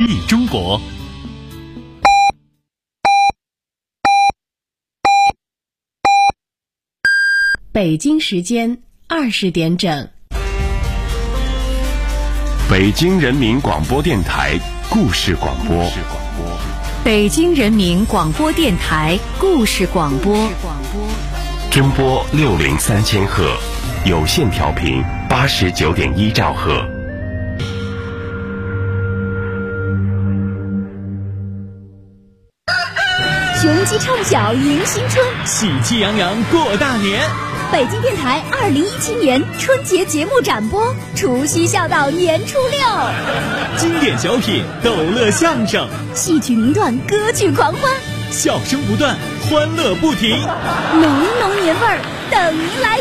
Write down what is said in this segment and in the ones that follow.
立中国。 北京时间20点整。 北京人民广播电台故事广播。 北京人民广播电台故事广播。 中波603千赫，有线调频89.1兆赫。 雄鸡唱晓迎新春， 喜气洋洋过大年。 北京电台2017年春节节目展播，除夕笑到年初6， 经典小品、逗乐相声、 戏曲名段、歌剧狂欢， 笑声不断，欢乐不停， 浓浓年味儿等您来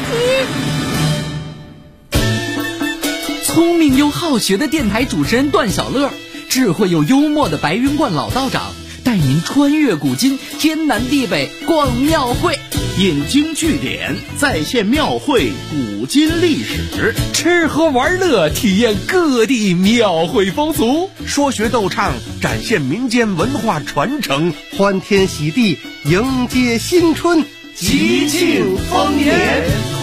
听。 聪明又好学的电台主持人段小乐，智慧又幽默的白云观老道长，带您穿越古今，天南地北逛庙会， 引经据典，再现庙会古今历史， 吃喝玩乐体验各地庙会风俗， 说学逗唱展现民间文化传承，欢天喜地迎接新春，吉庆丰年。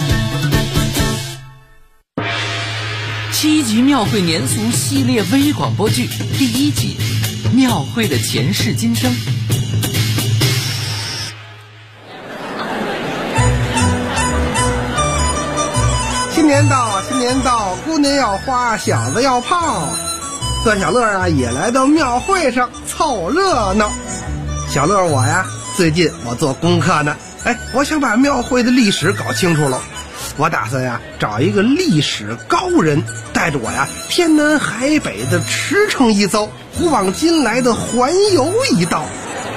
7集庙会年俗系列微广播剧第1集，庙会的前世今生。 新年到，新年到，姑娘要花，小子要泡。段小乐啊，也来到庙会上凑热闹。小乐我呀，最近我做功课呢，我想把庙会的历史搞清楚了。我打算呀，找一个历史高人，带着我呀，天南海北的驰骋一遭，古往今来的环游一道。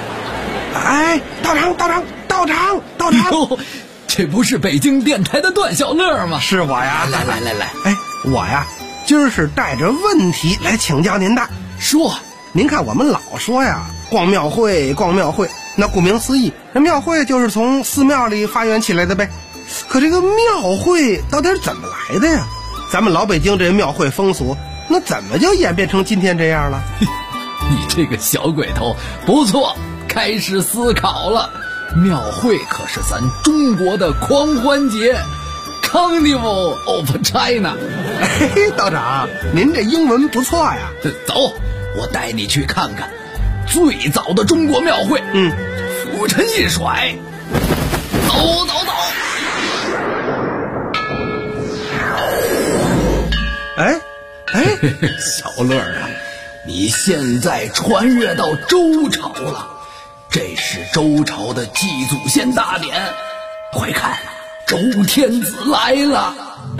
道长！ 哟，这不是北京电台的段小乐吗？ 是我呀！ 来， 我呀，今儿是带着问题来请教您的。 说， 您看我们老说呀，逛庙会，那顾名思义，这庙会就是从寺庙里发源起来的呗。可这个庙会到底是怎么来的呀？咱们老北京这庙会风俗，那怎么就演变成今天这样了？ 你这个小鬼头，不错，开始思考了。庙会可是咱中国的狂欢节 ，Carnival of China。 道长，您这英文不错呀。 走，我带你去看看最早的中国庙会。俯身一甩，走。小乐啊，你现在穿越到周朝了，这是周朝的祭祖先大典，快看，周天子来了。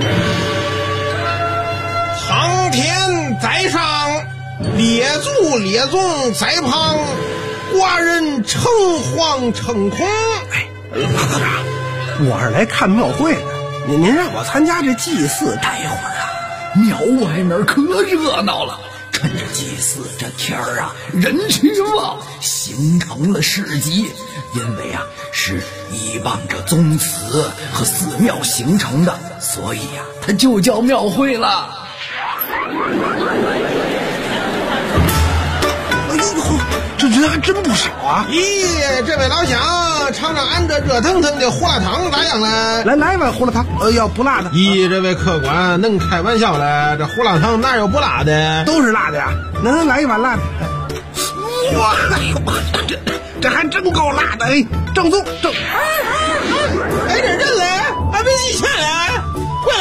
苍天在上，列祖列宗在旁，寡人诚惶诚恐。 老道长，我是来看庙会的，您让我参加这祭祀，待会儿啊， 庙外面可热闹了，趁着祭祀这天儿啊，人群旺，形成了市集。因为啊，是依傍着宗祠和寺庙形成的，所以啊，它就叫庙会了。 这人还真不少啊！ 咦，这位老乡，尝尝俺这热腾腾的胡辣汤咋样呢？ 来一碗胡辣汤，要不辣的。 咦，这位客官能开玩笑了，这胡辣汤哪有不辣的？ 都是辣的呀。能来一碗辣的。哇，这还真够辣的，正宗。 这人嘞，还没记下来，快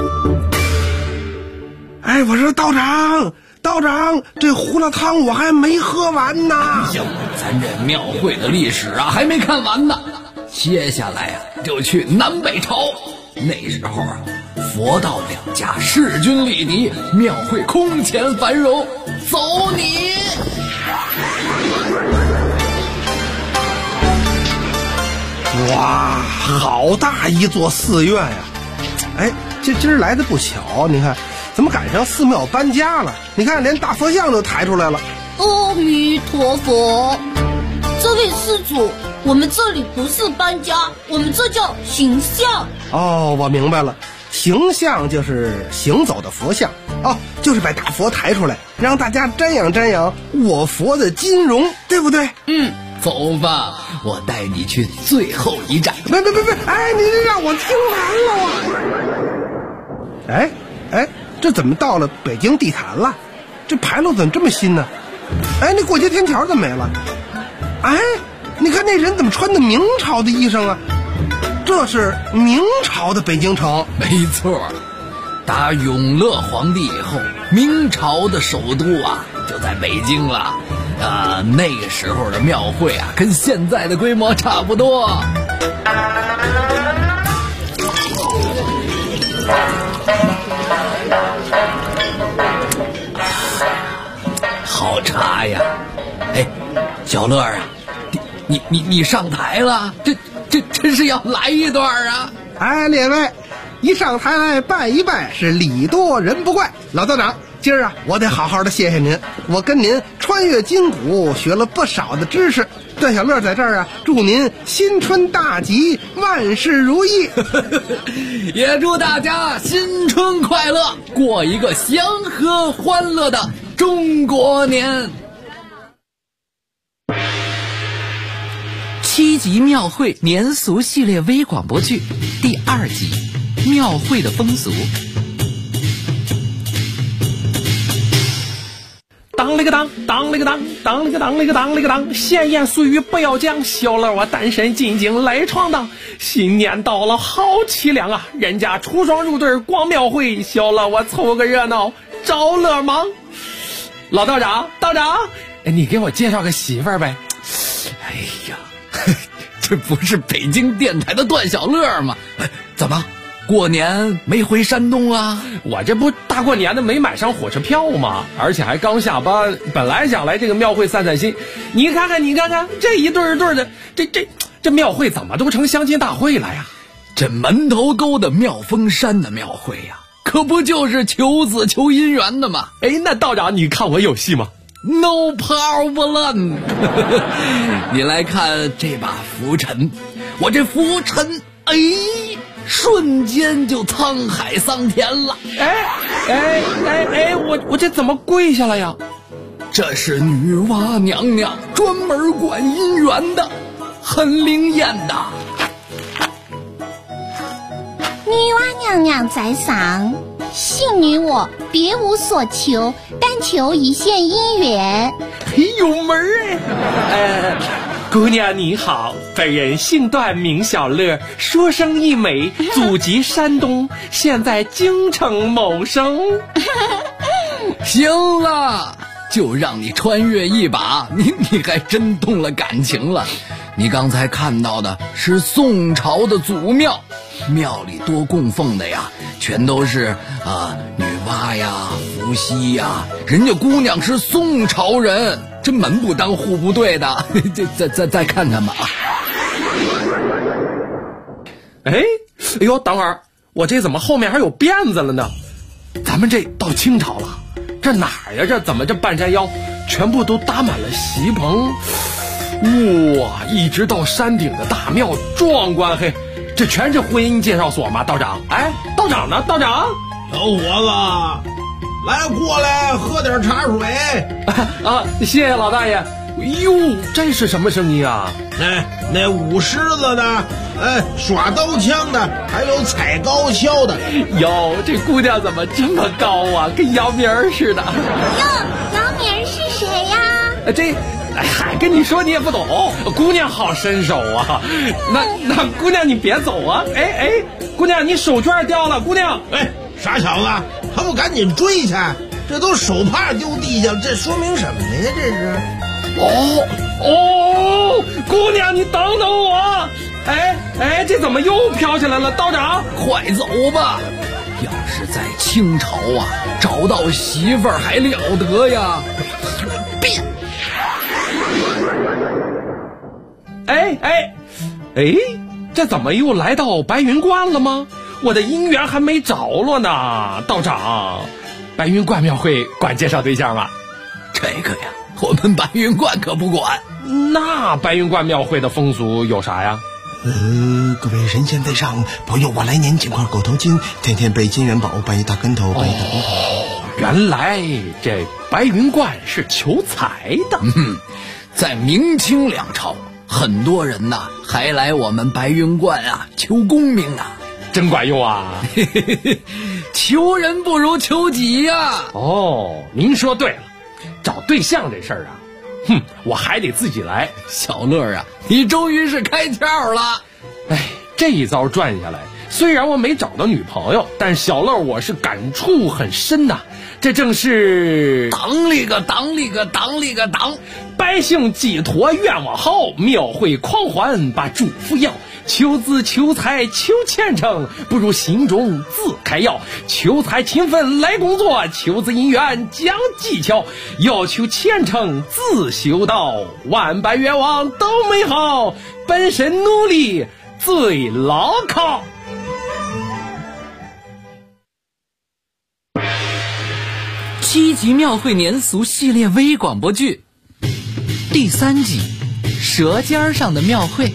来！ 我说道长，这胡辣汤我还没喝完呢。 咱这庙会的历史啊，还没看完呢。接下来啊，就去南北朝。那时候啊，佛道两家势均力敌，庙会空前繁荣。走你！ 哇，好大一座寺院呀！这今儿来的不巧，你看。怎么赶上寺庙搬家了？你看，连大佛像都抬出来了。 阿弥陀佛，这位施主，我们这里不是搬家，我们这叫形象。 哦，我明白了，形象就是行走的佛像， 哦，就是把大佛抬出来，让大家瞻仰瞻仰我佛的金容，对不对？ 走吧，我带你去最后一站。 别，哎，你让我听完了啊！哎，这怎么到了北京地坛了？这牌楼怎么这么新呢？哎，那过街天桥怎么没了？哎，你看那人怎么穿的明朝的衣裳啊？这是明朝的北京城。 没错，打永乐皇帝以后，明朝的首都啊就在北京了。那个时候的庙会啊，跟现在的规模差不多。好茶呀！哎，小乐啊，你上台了，这是要来一段啊！ 哎，列位，一上台来拜一拜是礼多人不怪。老道长，今儿啊，我得好好的谢谢您，我跟您穿越筋骨学了不少的知识。段小乐在这儿啊，祝您新春大吉，万事如意。 也祝大家新春快乐，过一个祥和欢乐的中国年。7集庙会年俗系列微广播剧第2集《庙会的风俗》。 当了个当，当了个当，当了个当了个当了个当，闲言俗语不要讲，小乐我单身进京来闯荡。新年到了好凄凉啊，人家出双入对逛庙会，小乐我凑个热闹找乐忙。老道长，道长，你给我介绍个媳妇儿呗。 哎呀，这不是北京电台的段小乐吗？怎么过年没回山东啊？ 我这不大过年的没买上火车票吗？而且还刚下班，本来想来这个庙会散散心。你看看这一对对的，这庙会怎么都成相亲大会了呀？ 这门头沟的妙峰山的庙会呀，可不就是求子求姻缘的吗？ 哎，那道长你看我有戏吗？ No problem 你来看这把拂尘，我这拂尘瞬间就沧海桑田了。 我这怎么跪下了呀？ 这是女娲娘娘专门管姻缘的，很灵验的。 女娲娘娘在上，信女我别无所求，但求一线姻缘。 有门哎！姑娘你好，本人姓段名小乐，说生一美，祖籍山东，现在京城谋生。 行了，就让你穿越一把，你还真动了感情了。你刚才看到的是宋朝的祖庙，庙里多供奉的呀，全都是女娲呀、伏羲呀，人家姑娘是宋朝人，这门不当户不对的。再看看吧。 哎呦，等会儿，我这怎么后面还有辫子了呢？咱们这到清朝了，这哪儿呀？这怎么这半山腰全部都搭满了席棚？哇，一直到山顶的大庙，壮观嘿！这全是婚姻介绍所吗？道长，哎，道长呢？道长， 小伙子，来过来喝点茶水。 谢谢老大爷。哟，这是什么声音啊？ 那舞狮子的，耍刀枪的，还有踩高跷的。 哟，这姑娘怎么这么高啊？跟姚明似的。 哟，姚明是谁呀？ 嗨，跟你说你也不懂，姑娘好身手啊！那姑娘你别走啊！姑娘你手绢掉了，姑娘！ 傻小子，还不赶紧追去？这都手帕丢地下，这说明什么呀？这是？ 姑娘你等等我！这怎么又飘起来了？道长， 快走吧！要是在清朝啊，找到媳妇儿还了得呀！变！ 这怎么又来到白云观了吗？我的姻缘还没着落呢。道长，白云观庙会管介绍对象吗？ 这个呀，我们白云观可不管。 那白云观庙会的风俗有啥呀？ 各位神仙在上，保佑我来年捡块狗头金，天天背金元宝，拜一大跟头，拜一大跟头。 原来这白云观是求财的。 在明清两朝，很多人呐还来我们白云观啊求功名呢， 真管用啊！ 求人不如求己呀。 哦，您说对了，找对象这事儿啊，我还得自己来。 小乐啊，你终于是开窍了。 哎，这一遭转下来，虽然我没找到女朋友，但小乐我是感触很深呐。这正是当里个当， 百姓寄托愿望好，庙会狂欢把祝福要。求子求财求前程，不如心中自开药。求财勤奋来工作，求子姻缘讲技巧。要求前程自修道，万般愿望都美好，本身努力最牢靠。 7集庙会年俗系列微广播剧第3集《舌尖上的庙会》。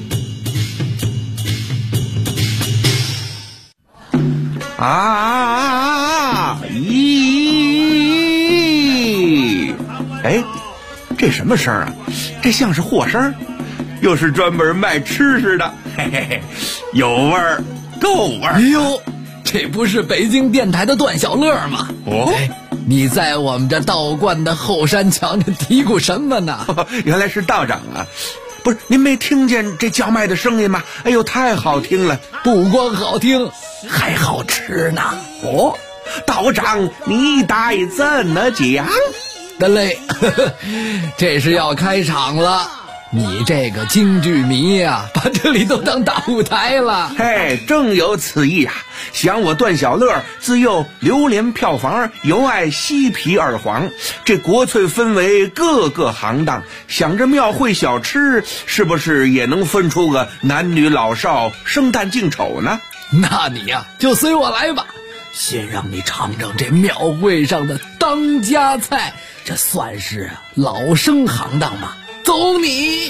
哎，这什么声啊？这像是货声，又是专门卖吃食的，嘿嘿嘿，有味儿，够味儿。 哎呦，这不是北京电台的段小乐吗？ 哦， 你在我们这道观的后山墙上嘀咕什么呢？ 原来是道长啊！不是，您没听见这叫卖的声音吗？哎呦，太好听了！ 不光好听，还好吃呢。 哦，道长，你待怎么讲？ 得嘞，这是要开场了。你这个京剧迷啊，把这里都当大舞台了。 嘿，正有此意啊！想我段小乐自幼流连票房，尤爱西皮二黄，这国粹分为各个行当，想着庙会小吃是不是也能分出个男女老少生旦净丑呢？ 那你呀，就随我来吧，先让你尝尝这庙会上的当家菜，这算是老生行当吧。走你！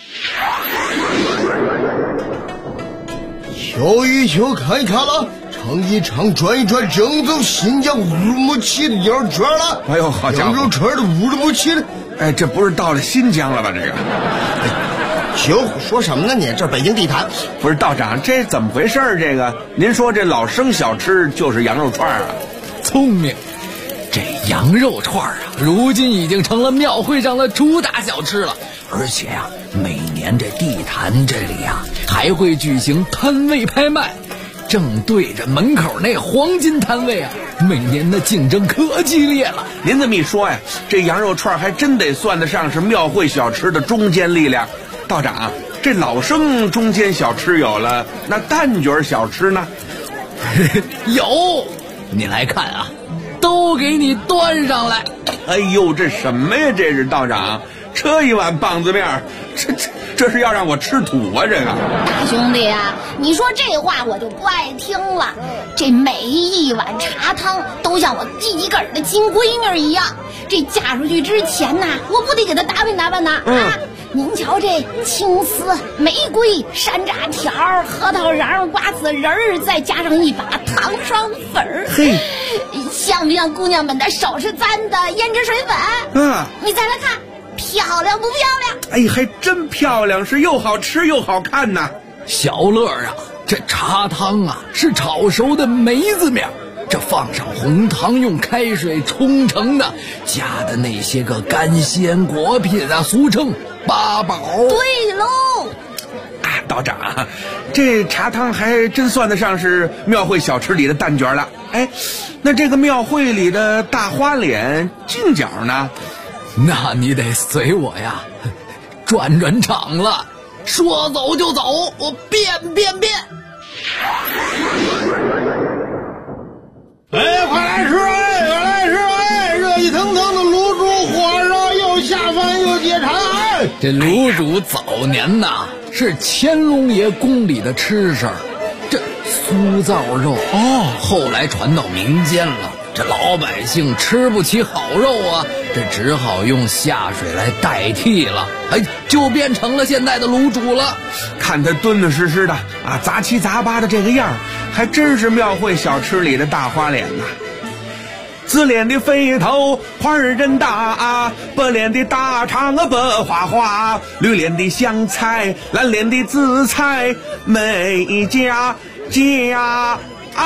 瞧一瞧，看一看了，尝一尝，转一转，正宗新疆乌鲁木齐的羊肉串了。 哎呦，好家伙， 羊肉串的乌鲁木齐的。 哎，这不是到了新疆了吧？这个。 行，说什么呢你？这北京地坛。 不是道长，这怎么回事？这个，您说这老生小吃就是羊肉串啊？ 聪明。这羊肉串啊，如今已经成了庙会上的主打小吃了。而且啊，每年这地坛这里啊，还会举行摊位拍卖，正对着门口那黄金摊位啊，每年的竞争可激烈了。 您这么一说呀，这羊肉串还真得算得上是庙会小吃的中坚力量。道长，这老生中间小吃有了，那蛋卷小吃呢？ 有，你来看啊，都给你端上来。 哎呦，这什么呀？这是道长，这一碗棒子面，这是要让我吃土啊！这个大兄弟啊，你说这话我就不爱听了。这每一碗茶汤都像我自己个儿的亲闺女一样，这嫁出去之前呐，我不得给她打扮打扮呐啊！您瞧这青丝、玫瑰、山楂条、核桃瓤、瓜子仁儿，再加上一把糖霜粉儿， 嘿， 像不像姑娘们的手是簪的胭脂水粉？你再来看，漂亮不漂亮？ 哎，还真漂亮，是又好吃又好看呐。 小乐啊，这茶汤啊是炒熟的梅子面，这放上红糖，用开水冲成的，加的那些个干鲜果品啊，俗称八宝。 对喽， 道长，这茶汤还真算得上是庙会小吃里的蛋卷了。哎，那这个庙会里的大花脸净角呢？ 那你得随我呀，转转场了，说走就走，我变。 哎，快来吃！哎，快来吃！哎，热气腾腾的卤煮火烧，又下饭又解馋。哎， 这卤煮早年呐是乾隆爷宫里的吃食，这酥造肉后来传到民间了。这老百姓吃不起好肉啊，这只好用下水来代替了，就变成了现在的卤煮了。 看他敦敦实实的啊，杂七杂八的这个样，还真是庙会小吃里的大花脸呐。 紫莲的肥头花儿真大，白莲的大肠白花花，绿莲的香菜，蓝莲的紫菜，每家家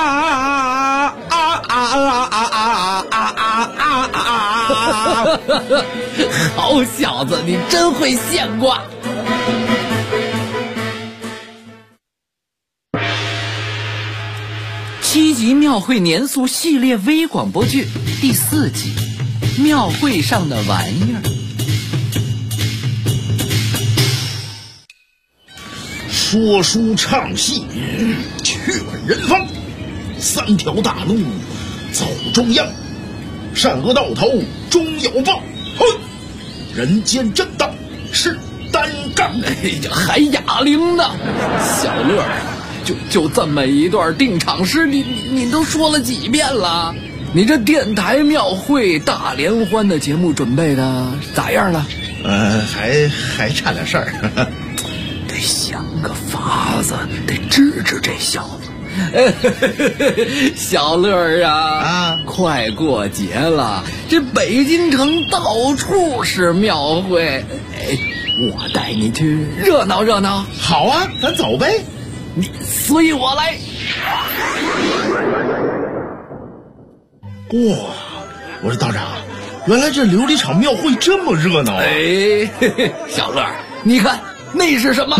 好小子，你真会现挂。7集庙会年俗系列微广播剧第4集，庙会上的玩意儿。 说书唱戏，劝人方，3条大路走中央，善恶到头终有报。哼，人间正道是单杠。 哎呀，还哑铃呢，小乐儿。就这么一段定场诗，你都说了几遍了？你这电台庙会大联欢的节目准备的咋样了？ 还差点事儿， 得想个法子，得治治这小子。小乐儿啊，快过节了，这北京城到处是庙会，我带你去热闹热闹。 好啊，咱走呗。 你随我来。 哇，我说道长，原来这琉璃厂庙会这么热闹啊！ 小乐，你看那是什么？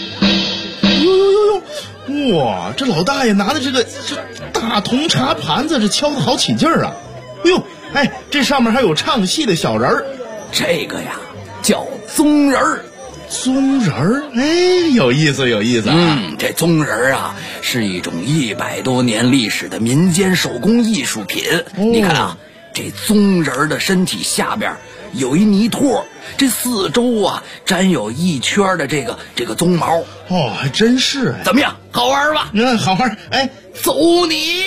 呦，哇，这老大爷拿的这大铜茶盘子，这敲得好起劲儿啊！哎呦，这上面还有唱戏的小人儿， 这个呀叫宗人儿。 宗人儿，有意思这宗人儿啊是一种100多年历史的民间手工艺术品。你看啊，这宗人儿的身体下边有一泥托，这四周啊沾有1圈的这个鬃毛。 哦，还真是。 怎么样，好玩吧？ 好玩。 走你！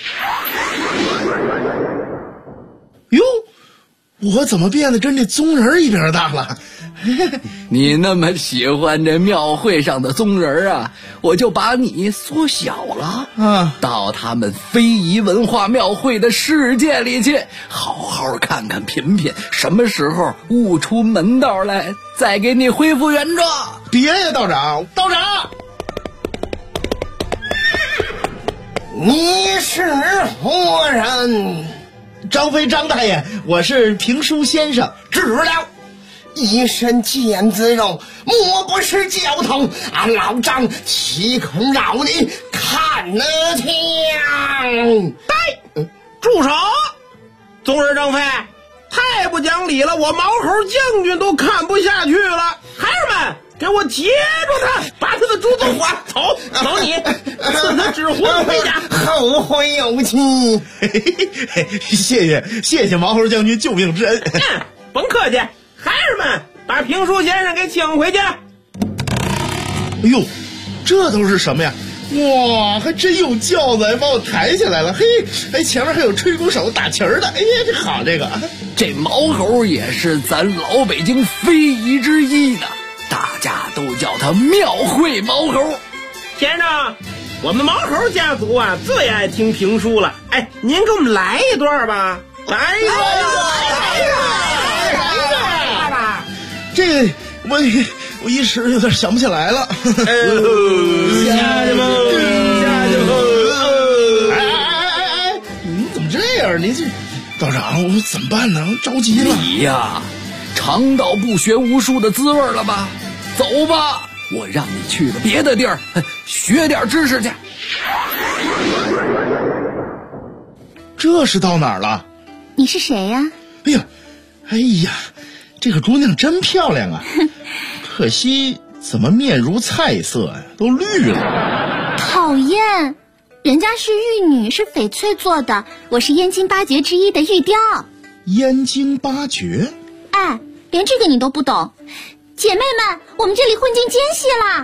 哟，我怎么变得跟这宗人一边大了？ 你那么喜欢这庙会上的宗人啊，我就把你缩小了到他们非遗文化庙会的世界里去，好好看看品品，什么时候悟出门道来，再给你恢复原状。 别呀，道长， 你是何人？ 张飞，张大爷，我是评书先生。 知了。一身腱子肉，莫不是脚疼？俺老张岂肯饶你看了枪？ 住手！宗人张飞，太不讲理了！我毛猴将军都看不下去了。孩儿们，给我截住他，把他的珠子划走你，赐他纸糊回家。 后会有期。 谢谢毛猴将军救命之恩。 甭客气。孩儿们，把评书先生给请回去。 哎呦，这都是什么呀？哇，还真有轿子，把我抬起来了。前面还有吹鼓手打旗儿的。这好， 这毛猴也是咱老北京非遗之一呢，大家都叫他庙会毛猴。 先生，我们毛猴家族啊最爱听评书了。您给我们来一段吧。来一段。 这我一时有点想不起来了。 下去吧。 你怎么这样？你这道长，我怎么办呢？着急了。 你呀，尝到不学无术的滋味了吧？走吧，我让你去个别的地儿，学点知识去。 这是到哪儿了？ 你是谁呀？ 哎呀，这个姑娘真漂亮啊！可惜怎么面如菜色呀，都绿了。 讨厌，人家是玉女，是翡翠做的，我是燕京8绝之一的玉雕。 燕京8绝？ 连这个你都不懂？姐妹们，我们这里混进奸细了。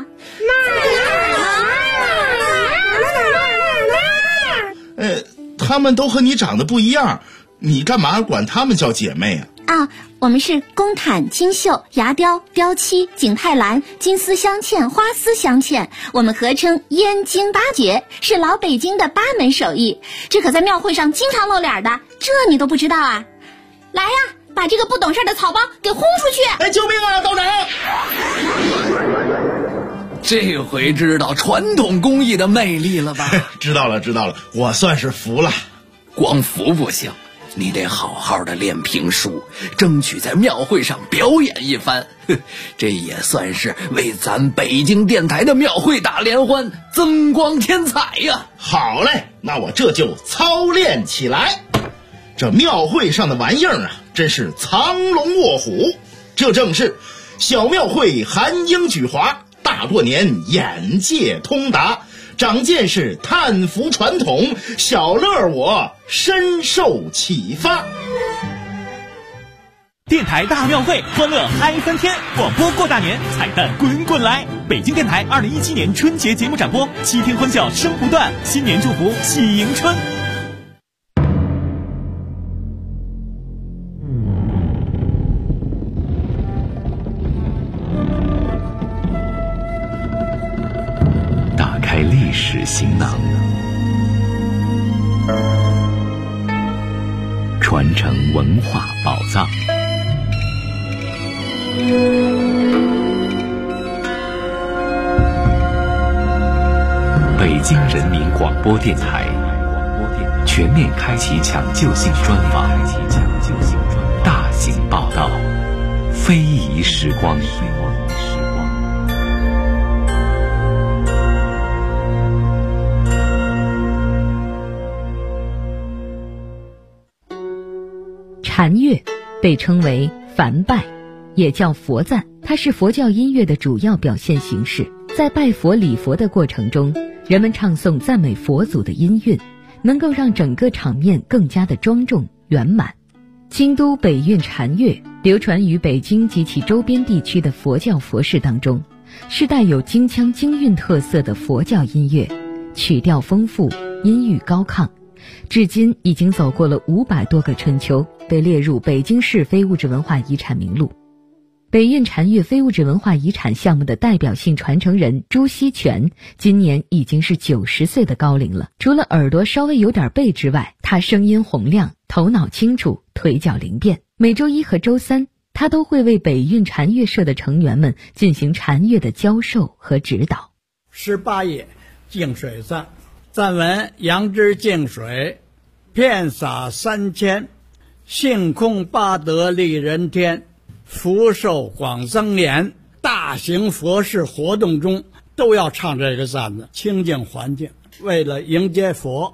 他们都和你长得不一样，你干嘛管他们叫姐妹啊？ 我们是宫毯、金绣、牙雕、雕漆、景泰蓝、金丝镶嵌、花丝镶嵌，我们合称燕京八绝，是老北京的8门手艺，这可在庙会上经常露脸的，这你都不知道啊？来呀，把这个不懂事的草包给轰出去！ 哎，救命啊，道长！ 这回知道传统工艺的魅力了吧？ 知道了，我算是服了。 光服不行，你得好好的练评书，争取在庙会上表演一番。这也算是为咱北京电台的庙会大联欢增光添彩呀。 好嘞，那我这就操练起来。这庙会上的玩意儿啊，真是藏龙卧虎。这正是小庙会含英举华，大过年眼界通达，长见识探伏传统，小乐我深受启发。 电台大庙会，欢乐嗨翻天，广播过大年，彩蛋滚滚来。北京电台2017年春节节目展播，7天欢笑声不断，新年祝福喜迎春。 打开历史行囊，传承文化宝藏。北京人民广播电台全面开启抢救性专访，大型报道，非遗时光。 禅乐被称为梵拜，也叫佛赞，它是佛教音乐的主要表现形式。在拜佛礼佛的过程中，人们唱诵赞美佛祖的音韵，能够让整个场面更加的庄重圆满。京都北韵禅乐流传于北京及其周边地区的佛教佛事当中，是带有京腔京韵特色的佛教音乐，曲调丰富，音域高亢，至今已经走过了500多个春秋，被列入北京市非物质文化遗产名录。北韵禅乐非物质文化遗产项目的代表性传承人朱锡全今年已经是90岁的高龄了。除了耳朵稍微有点背之外，他声音洪亮，头脑清楚，腿脚灵便。每周1和周3，他都会为北韵禅乐社的成员们进行禅乐的教授和指导。 18页净水赞，赞文：杨枝净水，遍洒3000，性空八德利人天，福寿广增年。大型佛事活动中都要唱这个赞子，清净环境，为了迎接佛。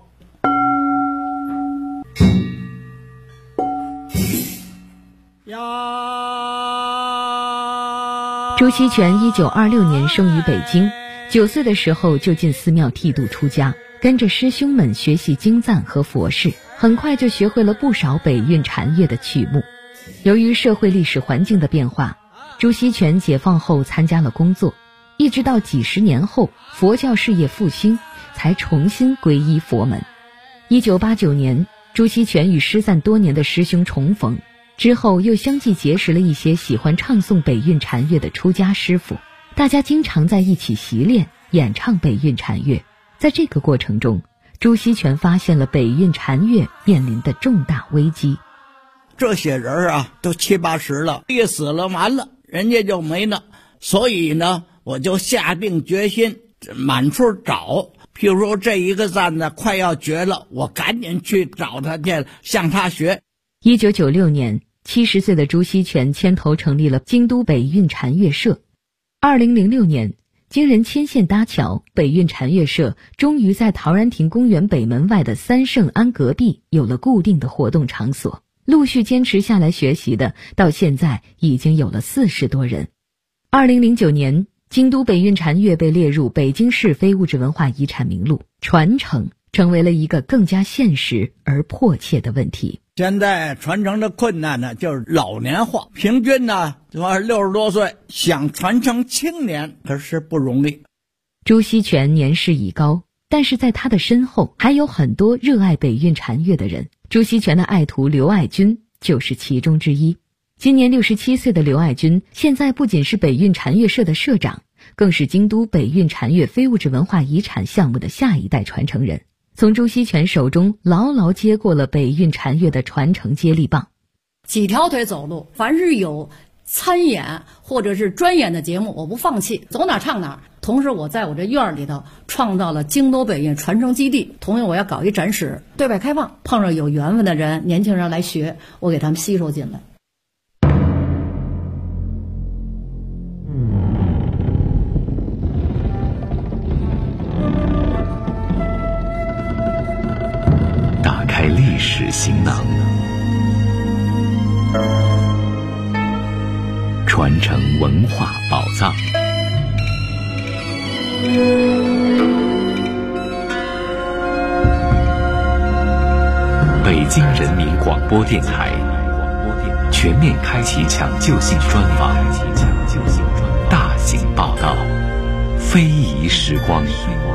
朱锡全1926年生于北京，9岁的时候就进寺庙剃度出家，跟着师兄们学习经赞和佛事，很快就学会了不少北韵禅乐的曲目。由于社会历史环境的变化，朱锡全解放后参加了工作，一直到几十年后佛教事业复兴，才重新皈依佛门。1989年，朱锡全与失散多年的师兄重逢，之后又相继结识了一些喜欢唱诵北韵禅乐的出家师傅，大家经常在一起习练演唱北韵禅乐。在这个过程中，朱锡全发现了北韵禅乐面临的重大危机。 这些人啊都70、80了，一死了完了，人家就没了。所以呢，我就下定决心满处找，譬如说这一个赞呢快要绝了，我赶紧去找他去，向他学。 1996年，70岁的朱锡全牵头成立了京都北韵禅乐社。2006年，经人牵线搭桥，北韵禅乐社终于在陶然亭公园北门外的三圣庵隔壁有了固定的活动场所。陆续坚持下来学习的，到现在已经有了40多人。2009年，京都北韵禅乐被列入北京市非物质文化遗产名录，传承成为了一个更加现实而迫切的问题。 现在传承的困难呢，就是老年化，平均呢60多岁，想传承青年可是不容易。 朱锡全年事已高，但是在他的身后还有很多热爱北韵禅乐的人。朱锡全的爱徒刘爱军就是其中之一。 今年67岁的刘爱军，现在不仅是北运禅乐社的社长，更是京都北运禅乐非物质文化遗产项目的下一代传承人，从朱锡全手中牢牢接过了北运禅乐的传承接力棒。 几条腿走路，凡是有参演或者是专演的节目，我不放弃，走哪唱哪。同时我在我这院里头创造了京都北运传承基地，同时我要搞一展示，对外开放，碰上有缘分的人，年轻人来学，我给他们吸收进来。 打开历史行囊，传承文化宝藏。北京人民广播电台全面开启抢救性专访，大型报道，非遗时光。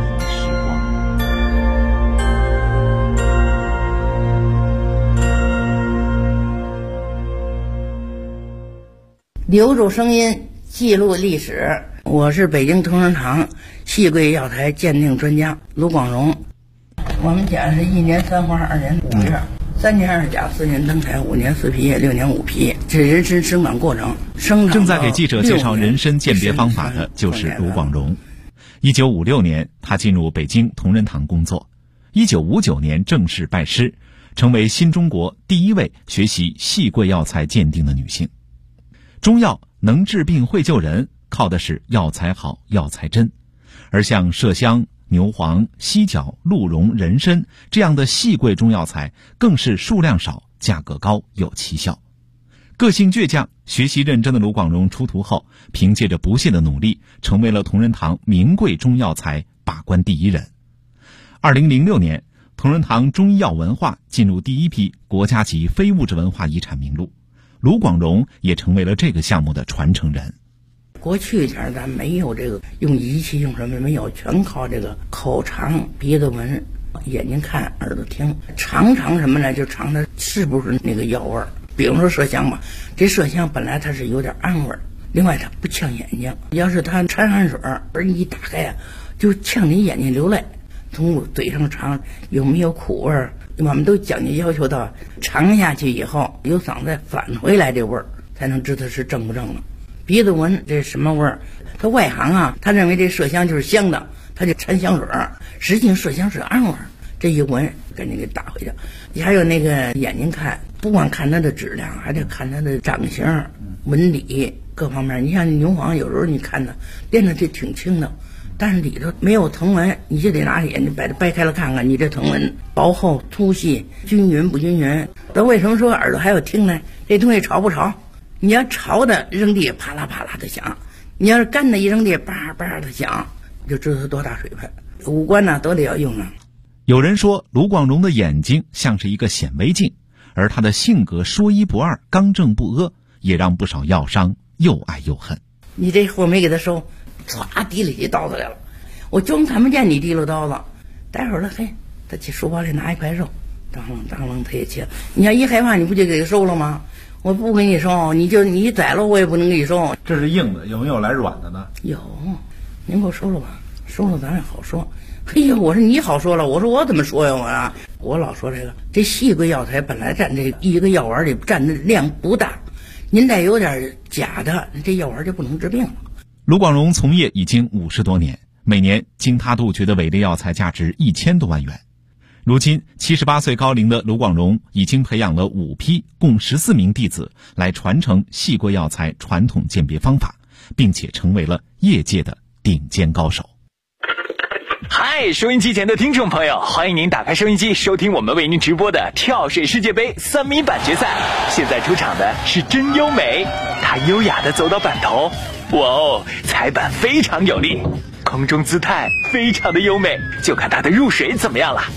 留住声音，记录历史。我是北京同仁堂戏柜药材鉴定专家卢广荣。我们家是1年3花2年5月，3年2甲4年登台5年4批6年5批，这人参生长过程。 正在给记者介绍人参鉴别方法的就是卢广荣。1956年，他进入北京同仁堂工作。1959年正式拜师，成为新中国第一位学习戏柜药材鉴定的女性。中药能治病会救人，靠的是药材好药材真，而像麝香、牛黄、犀角、鹿茸、人参这样的细贵中药材更是数量少、价格高、有奇效。个性倔强、学习认真的卢广荣出徒后，凭借着不懈的努力，成为了同仁堂名贵中药材把关第一人。2006年，同仁堂中医药文化进入第一批国家级非物质文化遗产名录，卢广荣也成为了这个项目的传承人。 过去一点咱没有这个用仪器用什么没有，全靠这个口尝、鼻子闻、眼睛看、耳朵听，尝什么呢？就尝它是不是那个药味儿。比如说麝香吧，这麝香本来它是有点暗味儿，另外它不呛眼睛，要是它掺汗水而你一打开啊，就呛你眼睛流泪。从嘴上尝有没有苦味儿，我们都讲究要求到尝下去以后由嗓子返回来这味儿，才能知道是正不正了。鼻子闻这什么味儿？他外行啊，他认为这麝香就是香的，他就掺香水儿，实际上麝香是暗味儿。这一闻赶紧给打回去。你还有那个眼睛看，不光看它的质量，还得看它的长相、纹理各方面。你像牛黄，有时候你看它练的这挺轻的，但是里头没有藤纹，你就得拿眼睛把它掰开了看看，你这藤纹薄厚、粗细、均匀不均匀。那为什么说耳朵还有听呢？这东西潮不潮？你要潮的扔地啪啦啪啦的响，你要是干的一扔地叭叭的响，就知道它多大水分。五官呢都得要用啊。 有人说卢广荣的眼睛像是一个显微镜，而他的性格说一不二、刚正不阿，也让不少药商又爱又恨。 你这货没给他收，唰提里起刀子来了，我装看不见你提溜刀子。待会儿了，嘿，他去书包里拿一块肉，当啷他也切。你要一害怕，你不就给他收了吗？我不给你收，你宰了我也不能给你收。 这是硬的，有没有来软的呢？ 有，您给我收了吧，收了咱也好说。嘿呀，我说你好说了，我说我怎么说呀？我老说这细贵药材本来占这一个药丸里占的量不大，您再有点假的，这药丸就不能治病了。 卢广荣从业已经50多年，每年经他杜绝的伪劣药材价值1000多万元。如今78岁高龄的卢广荣已经培养了5批共14名弟子来传承细贵药材传统鉴别方法，并且成为了业界的顶尖高手。 嗨，收音机前的听众朋友，欢迎您打开收音机收听我们为您直播的跳水世界杯3米板决赛。现在出场的是真优美，她优雅地走到板头，哇哦，踩板非常有力，空中姿态非常的优美，就看她的入水怎么样了。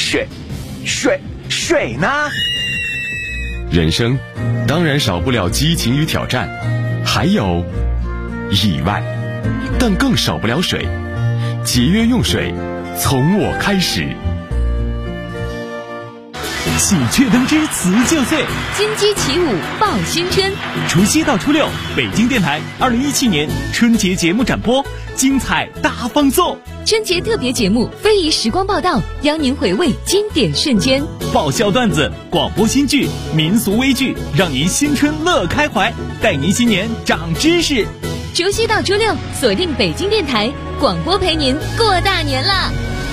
水呢？ 人生当然少不了激情与挑战，还有意外，但更少不了水。节约用水，从我开始。 喜鹊登枝辞旧岁， 金鸡起舞报新春。 除夕到初六，北京电台2017年春节节目展播，精彩大放送。 春节特别节目非遗时光报道，邀您回味经典瞬间。 爆笑段子、广播新剧、民俗微剧，让您新春乐开怀，带您新年长知识。 除夕到初六，锁定北京电台广播，陪您过大年啦！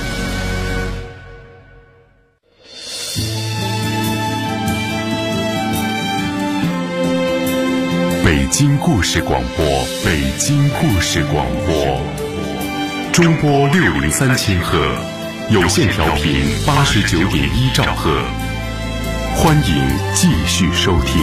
北京故事广播，北京故事广播，中波603千赫，有线调频89.1兆赫，欢迎继续收听。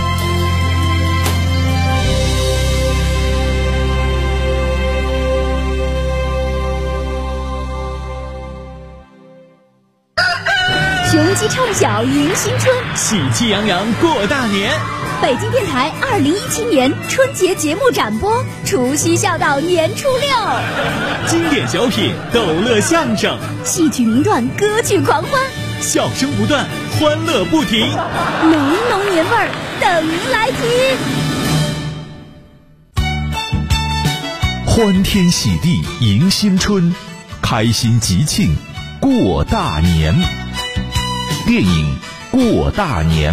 雄鸡唱晓迎新春， 喜气洋洋过大年。 北京电台2017年春节节目展播，除夕笑到年初六。 经典小品、逗乐相声、 戏曲名传、歌剧狂欢， 笑声不断，欢乐不停， 浓浓年味儿等您来听。欢天喜地迎新春，开心吉庆过大年。电影《过大年》。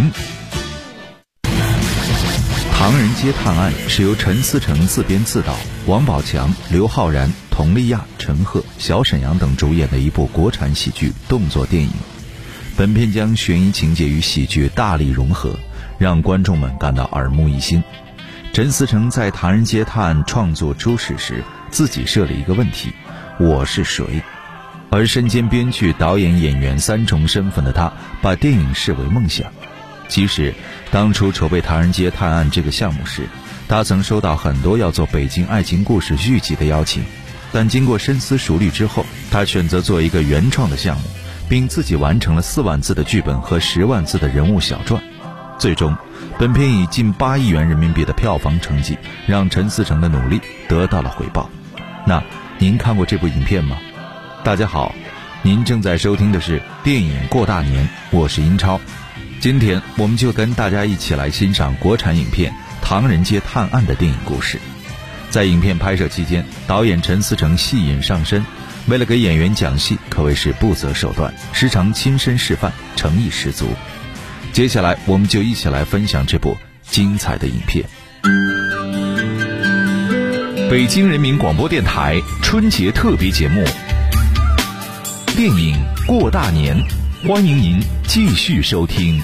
唐人街探案是由陈思诚自编自导，王宝强、刘昊然、佟丽娅、陈赫、小沈阳等主演的一部国产喜剧动作电影。本片将悬疑情节与喜剧大力融合，让观众们感到耳目一新。陈思诚在唐人街探案创作初始时，自己设了一个问题：我是谁？而身兼编剧、导演、演员三重身份的他，把电影视为梦想。其实当初筹备唐人街探案这个项目时，他曾收到很多要做北京爱情故事续集的邀请，但经过深思熟虑之后，他选择做一个原创的项目，并自己完成了4万字的剧本和10万字的人物小传。最终本片以近8亿元人民币的票房成绩，让陈思诚的努力得到了回报。那您看过这部影片吗？大家好，您正在收听的是电影《过大年》，我是英超。今天我们就跟大家一起来欣赏国产影片《唐人街探案》的电影故事。在影片拍摄期间，导演陈思诚戏瘾上身，为了给演员讲戏，可谓是不择手段，时常亲身示范，诚意十足。接下来我们就一起来分享这部精彩的影片。北京人民广播电台春节特别节目电影《过大年》，欢迎您继续收听。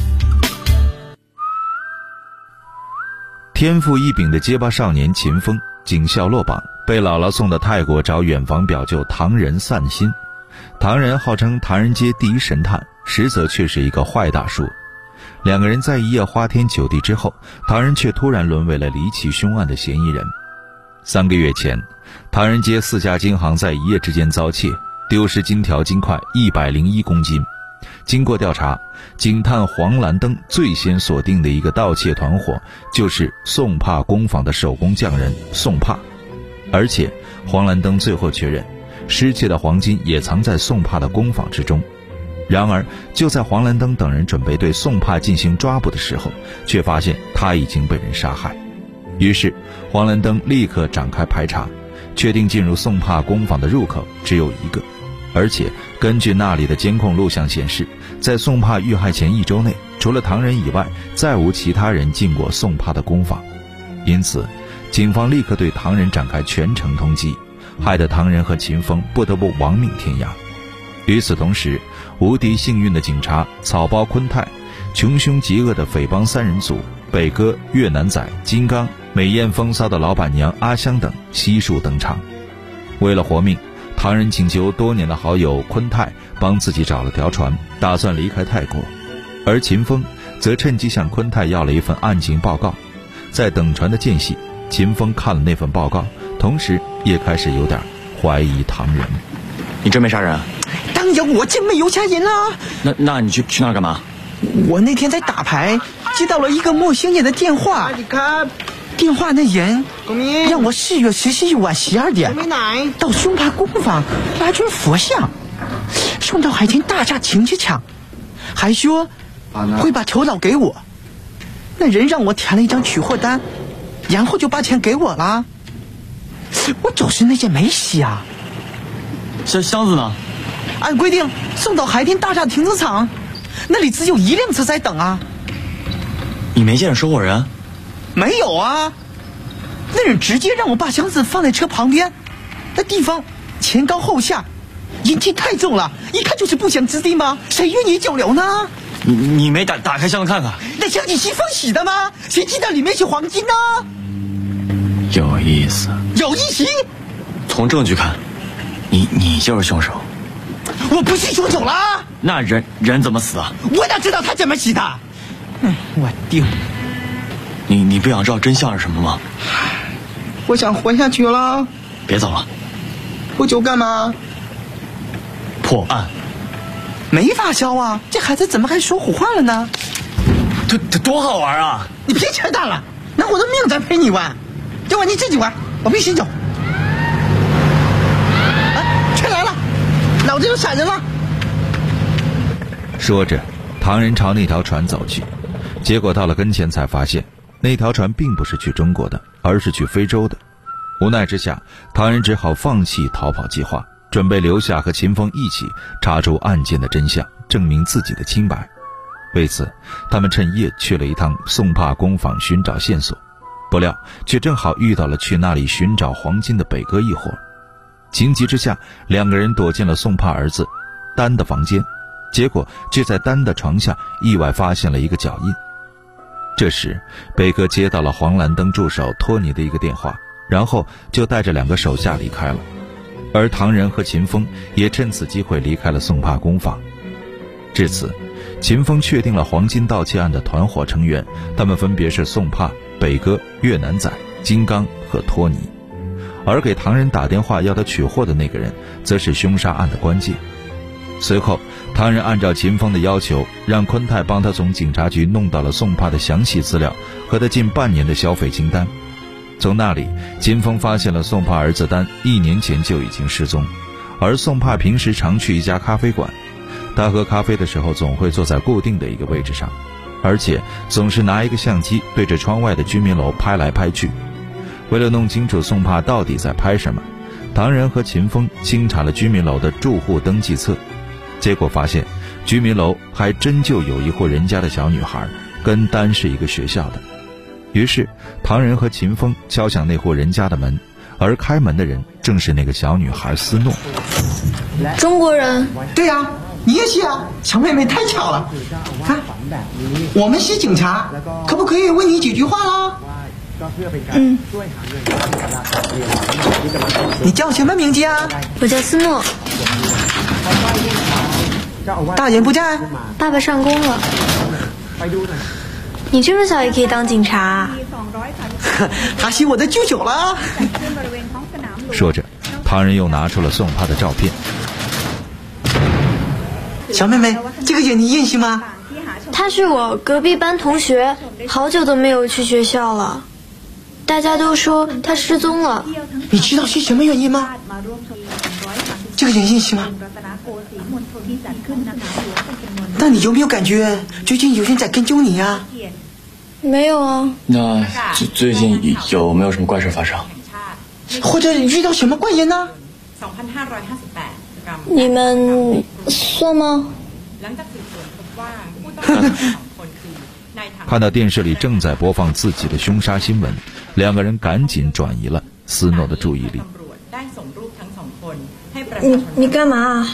天赋异禀的结巴少年秦风警校落榜，被姥姥送到泰国找远房表舅唐人散心。唐人号称唐人街第一神探，实则却是一个坏大叔。两个人在一夜花天酒地之后，唐人却突然沦为了离奇凶案的嫌疑人。3个月前，唐人街4家金行在一夜之间遭窃，丢失金条金块101公斤。经过调查，警探黄兰登最先锁定的一个盗窃团伙就是宋帕工坊的手工匠人宋帕，而且黄兰登最后确认，失窃的黄金也藏在宋帕的工坊之中。然而就在黄兰登等人准备对宋帕进行抓捕的时候，却发现他已经被人杀害。于是黄兰登立刻展开排查，确定进入宋帕工坊的入口只有一个，而且根据那里的监控录像显示，在宋帕遇害前1周内，除了唐人以外，再无其他人进过宋帕的工坊。因此警方立刻对唐人展开全城通缉，害得唐人和秦风不得不亡命天涯。与此同时，无敌幸运的警察草包昆泰、穷凶极恶的匪帮3人组北哥、越南仔、金刚、美艳风骚的老板娘阿香等悉数登场。为了活命，唐人请求多年的好友昆泰帮自己找了条船，打算离开泰国，而秦风则趁机向昆泰要了一份案情报告。在等船的间隙，秦风看了那份报告，同时也开始有点怀疑唐人。 你真没杀人啊？ 当然我真没有杀人啊。 那你去那儿干嘛？ 我那天在打牌，接到了一个陌生人的电话。电话那人让我4月14日晚12点到松帕工坊拿尊佛像，送到海天大厦停车场。 还说会把酬劳给我。那人让我填了一张取货单，然后就把钱给我了。我找时那些没洗啊。 箱子呢？ 按规定送到海淀大厦停车场，那里只有1辆车在等啊。 你没见着收货人？ 没有啊，那人直接让我把箱子放在车旁边，那地方前高后下，阴气太重了，一看就是不祥之地嘛，谁愿意久留呢？ 你没打开箱子看看？ 那箱子西方洗的吗？谁知道里面是黄金呢？ 有意思。 有意思？ 从证据看，你就是凶手。 我不是凶手了。 那人怎么死啊？ 我哪知道他怎么死的？我定。 你不想知道真相是什么吗？ 我想活下去了。 别走了。 不久干嘛？ 破案。 没发消啊，这孩子怎么还说胡话了呢？ 多好玩啊！ 你别扯淡了，拿我的命在陪你玩，要玩你自己玩，我必须走。车来了，脑子又闪人了。 说着，唐人朝那条船走去，结果到了跟前才发现，那条船并不是去中国的，而是去非洲的。无奈之下，唐人只好放弃逃跑计划，准备留下和秦风一起查出案件的真相，证明自己的清白。为此，他们趁夜去了一趟宋帕工坊寻找线索，不料却正好遇到了去那里寻找黄金的北哥一伙。情急之下，两个人躲进了宋帕儿子丹的房间，结果却在丹的床下意外发现了一个脚印。这时，北哥接到了黄蓝灯助手托尼的一个电话，然后就带着2个手下离开了。而唐人和秦风也趁此机会离开了宋帕工坊。至此，秦风确定了黄金盗窃案的团伙成员，他们分别是宋帕、北哥、越南仔、金刚和托尼。而给唐人打电话要他取货的那个人，则是凶杀案的关键。随后，唐人按照秦风的要求，让昆泰帮他从警察局弄到了宋帕的详细资料和他近半年的消费清单。从那里，秦风发现了宋帕儿子丹1年前就已经失踪，而宋帕平时常去一家咖啡馆，他喝咖啡的时候总会坐在固定的一个位置上，而且总是拿一个相机对着窗外的居民楼拍来拍去。为了弄清楚宋帕到底在拍什么，唐人和秦风清查了居民楼的住户登记册，结果发现居民楼还真就有一户人家的小女孩跟丹是一个学校的。于是唐人和秦风敲响那户人家的门，而开门的人正是那个小女孩思诺。 中国人？ 对呀，你也是啊，小妹妹太巧了。看，我们是警察，可不可以问你几句话啦？你叫什么名字啊？ 我叫思诺。 大人不在？ 爸爸上工了。你这么小也可以当警察啊？ 他是我的舅舅了。 说着，唐人又拿出了宋帕的照片。 小妹妹，这个人你认识吗？ 他是我隔壁班同学，好久都没有去学校了。大家都说他失踪了。 你知道是什么原因吗？这个人认识吗？那你有没有感觉最近有人在跟踪你啊？ 没有啊。 那最近有没有什么怪事发生？ 或者遇到什么怪人呢？ 你们算吗？ 看到电视里正在播放自己的凶杀新闻，2个人赶紧转移了斯诺的注意力。 你干嘛？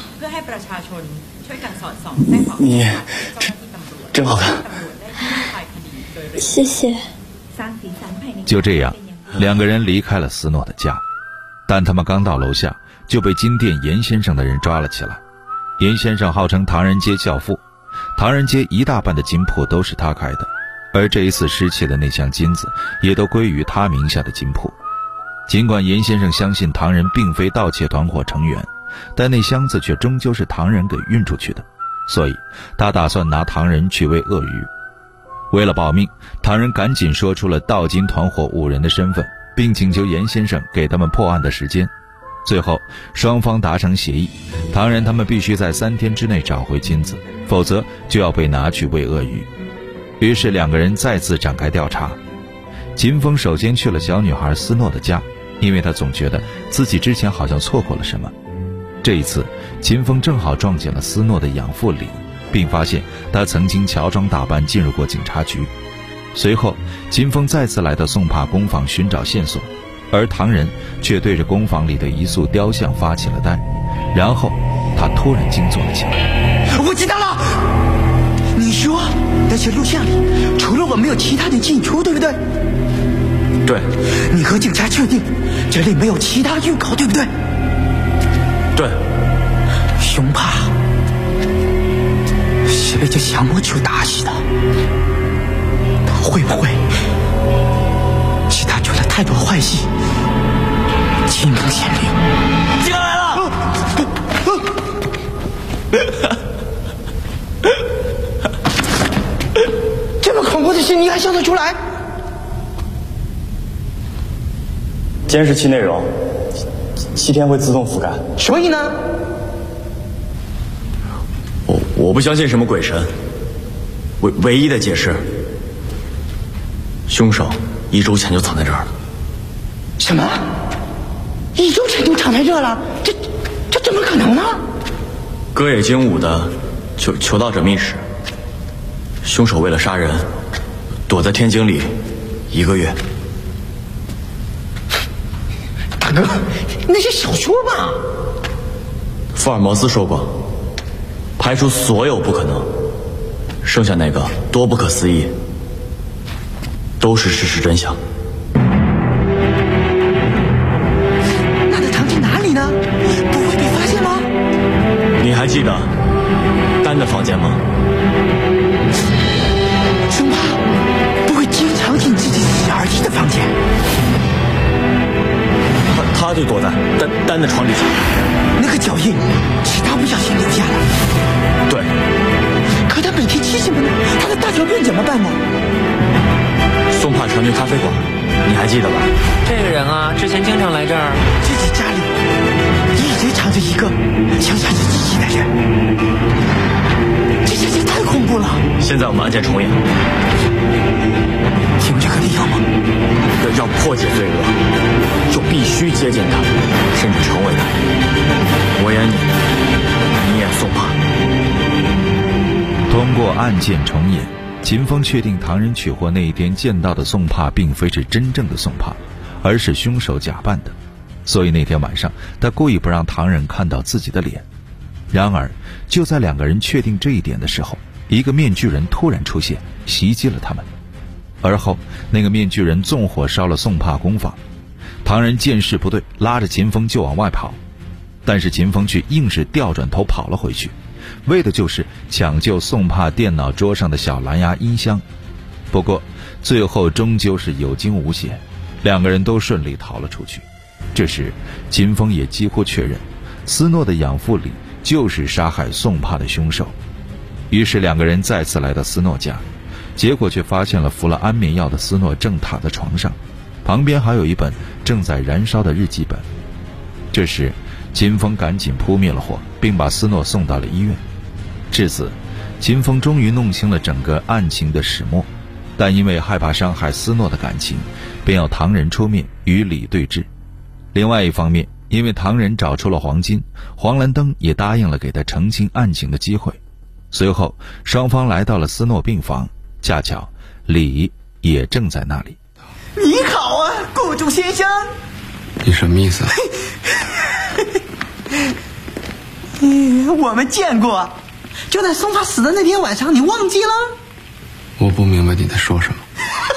你真好看。 谢谢。 就这样，2个人离开了斯诺的家，但他们刚到楼下就被金店严先生的人抓了起来。严先生号称唐人街教父，唐人街一大半的金铺都是他开的，而这一次失窃的那箱金子也都归于他名下的金铺。尽管严先生相信唐人并非盗窃团伙成员，但那箱子却终究是唐人给运出去的，所以他打算拿唐人去喂鳄鱼。为了保命，唐人赶紧说出了盗金团伙5人的身份，并请求严先生给他们破案的时间。 最后双方达成协议，唐人他们必须在3天之内找回金子，否则就要被拿去喂鳄鱼。于是2个人再次展开调查。秦风首先去了小女孩斯诺的家，因为他总觉得自己之前好像错过了什么。这一次秦风正好撞见了斯诺的养父李，并发现他曾经乔装打扮进入过警察局。随后秦风再次来到宋帕工坊寻找线索，而唐人却对着工坊里的一塑雕像发起了呆，然后他突然惊坐了起来。 我知道了，你说那些录像里除了我没有其他人进出，对不对？ 对。 你和警察确定这里没有其他预告，对不对？ 对。 熊怕是被这小魔球打死的，会不会是他做了太多坏事，清风显灵？ 进来了！ 这么恐怖的事你还笑得出来？ 监视器内容7天会自动覆盖。 所以呢？ 我不相信什么鬼神。唯一的解释，凶手1周前就藏在这儿了。 什么？1周前就藏在这儿了？这怎么可能呢？ 歌野精武的求道者密室，凶手为了杀人，躲在天井里1个月。 大哥，那是小说吧？ 福尔摩斯说过，排除所有不可能，剩下那个多不可思议，都是事实真相。 那他藏在哪里呢？不会被发现吗？ 你还记得丹的房间吗？ 凶怕不会经常进自己死儿子的房间。 他就躲在丹的床底下。 那个脚印是他不小心留下的。 对。 可他每天吃什么呢？他的大小便怎么办呢？ 松帕常去咖啡馆，你还记得吧？ 这个人啊，之前经常来这儿。 自己家里一直藏着一个想杀死自己的人，这真是太恐怖了。 现在我们案件重演， 有这个理由吗？ 要破解罪恶，就必须接近他，甚至成为他。我演你演宋帕。 通过案件重演，秦风确定唐人取货那一天见到的宋帕并非是真正的宋帕，而是凶手假扮的。所以那天晚上他故意不让唐人看到自己的脸。然而就在2个人确定这一点的时候，一个面具人突然出现，袭击了他们。而后那个面具人纵火烧了宋帕工坊。唐人见势不对，拉着秦风就往外跑，但是秦风却硬是调转头跑了回去，为的就是抢救宋帕电脑桌上的小蓝牙音箱。不过最后终究是有惊无险，2个人都顺利逃了出去。这时秦风也几乎确认斯诺的养父李就是杀害宋帕的凶手。于是2个人再次来到斯诺家，结果却发现了服了安眠药的斯诺正躺在床上，旁边还有一本正在燃烧的日记本。这时秦风赶紧扑灭了火，并把斯诺送到了医院。至此秦风终于弄清了整个案情的始末，但因为害怕伤害斯诺的感情，便要唐人出面与李对峙。另外一方面，因为唐人找出了黄金，黄兰登也答应了给他澄清案情的机会。随后双方来到了斯诺病房，恰巧李也正在那里。 你好啊，雇主先生。 你什么意思？ 我们见过，就在松帕死的那天晚上，你忘记了？ 我不明白你在说什么。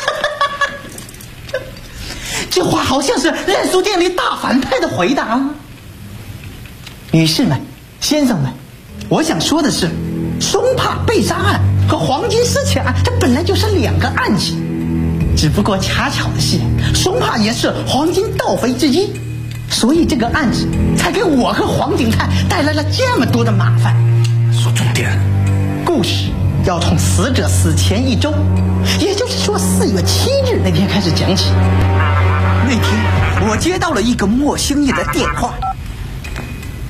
这话好像是烂书店里大反派的回答。女士们、先生们，我想说的是，松帕被杀案和黄金失窃案，这本来就是2个案子，只不过恰巧的是，松帕也是黄金盗匪之一，所以这个案子才给我和黄警探带来了这么多的麻烦。 说重点。 故事要从死者死前1周，也就是说4月7日那天开始讲起。那天我接到了一个陌生人的电话，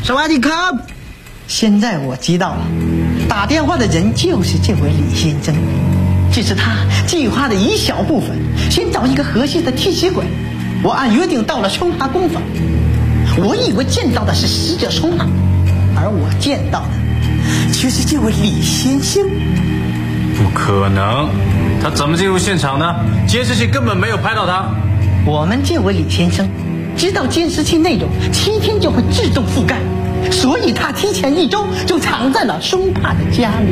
萨瓦迪卡！现在我知道了，打电话的人就是这位李先生，只是他计划的一小部分，先找一个合适的替死鬼。我按约定到了松爬工坊，我以为见到的是死者松爬，而我见到的却是这位李先生。 不可能，他怎么进入现场呢？监视器根本没有拍到他。 我们这位李先生知道监视器内容7天就会自动覆盖，所以他提前1周就藏在了松爬的家里。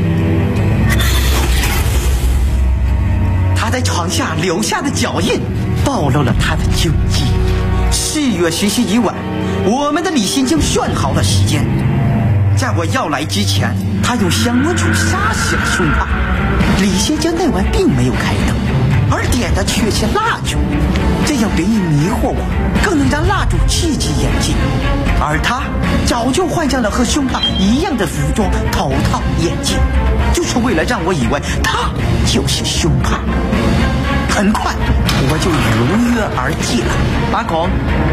他在床下留下的脚印暴露了他的踪迹。4月11日晚，我们的李先生算好了时间，在我要来之前，他用香炉杵杀死了松爬。李先生那晚并没有开灯，而点的却是蜡烛，这样别人迷惑我，更能让蜡烛刺激眼睛。而他早就换上了和松爬一样的服装、头套、眼镜，就是为了让我以为他就是松爬。很快我就如约而至了。阿孔，